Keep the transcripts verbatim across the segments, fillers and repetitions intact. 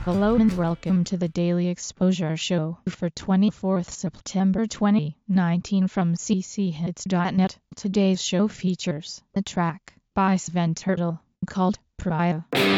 Hello and welcome to the Daily Exposure Show for twenty-fourth September twenty nineteen from c c hits dot net. Today's show features a track by Sven Turtle called Pariah.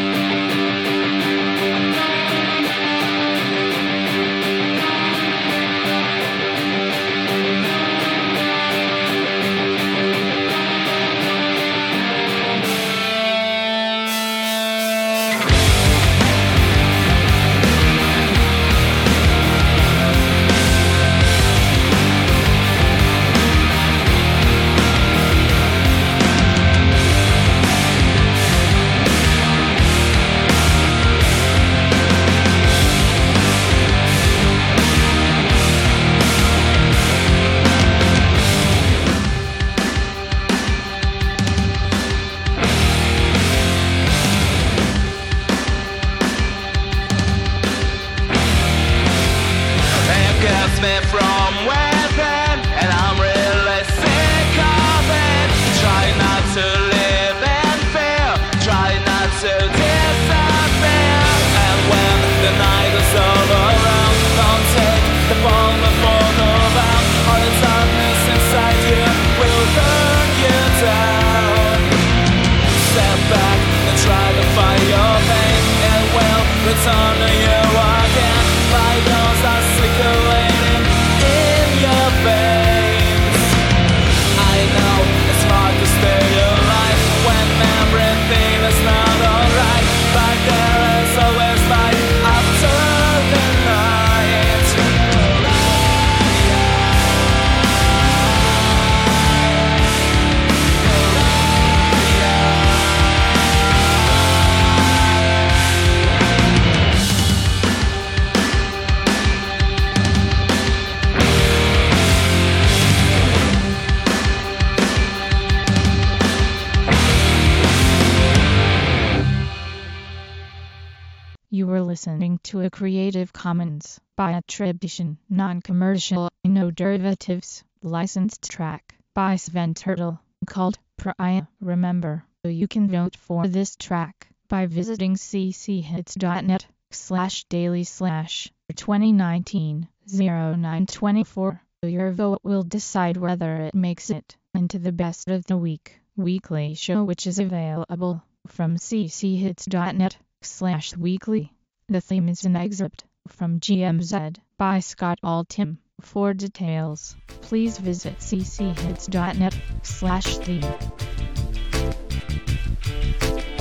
Gets me from within, and I'm really sick of it. Try not to live in fear, try not to disappear. And when the night is over, don't take the fall before the vow. All the darkness inside you will burn you down. Step back and try to fight your pain. It will return to you again. Like those are circulating in your veins. I know it's hard to stay alive when everything is not alright, but there is always light after the night. You were listening to a Creative Commons by attribution, non-commercial, no derivatives, licensed track by Sven Turtle called Pariah. Remember, you can vote for this track by visiting c c hits dot net slash daily slash twenty nineteen oh nine twenty-four. Your vote will decide whether it makes it into the best of the week weekly show, which is available from c c hits dot net slash weekly. The theme is an excerpt from G M Z by Scott Altham. For details, please visit c c hits dot net slash theme.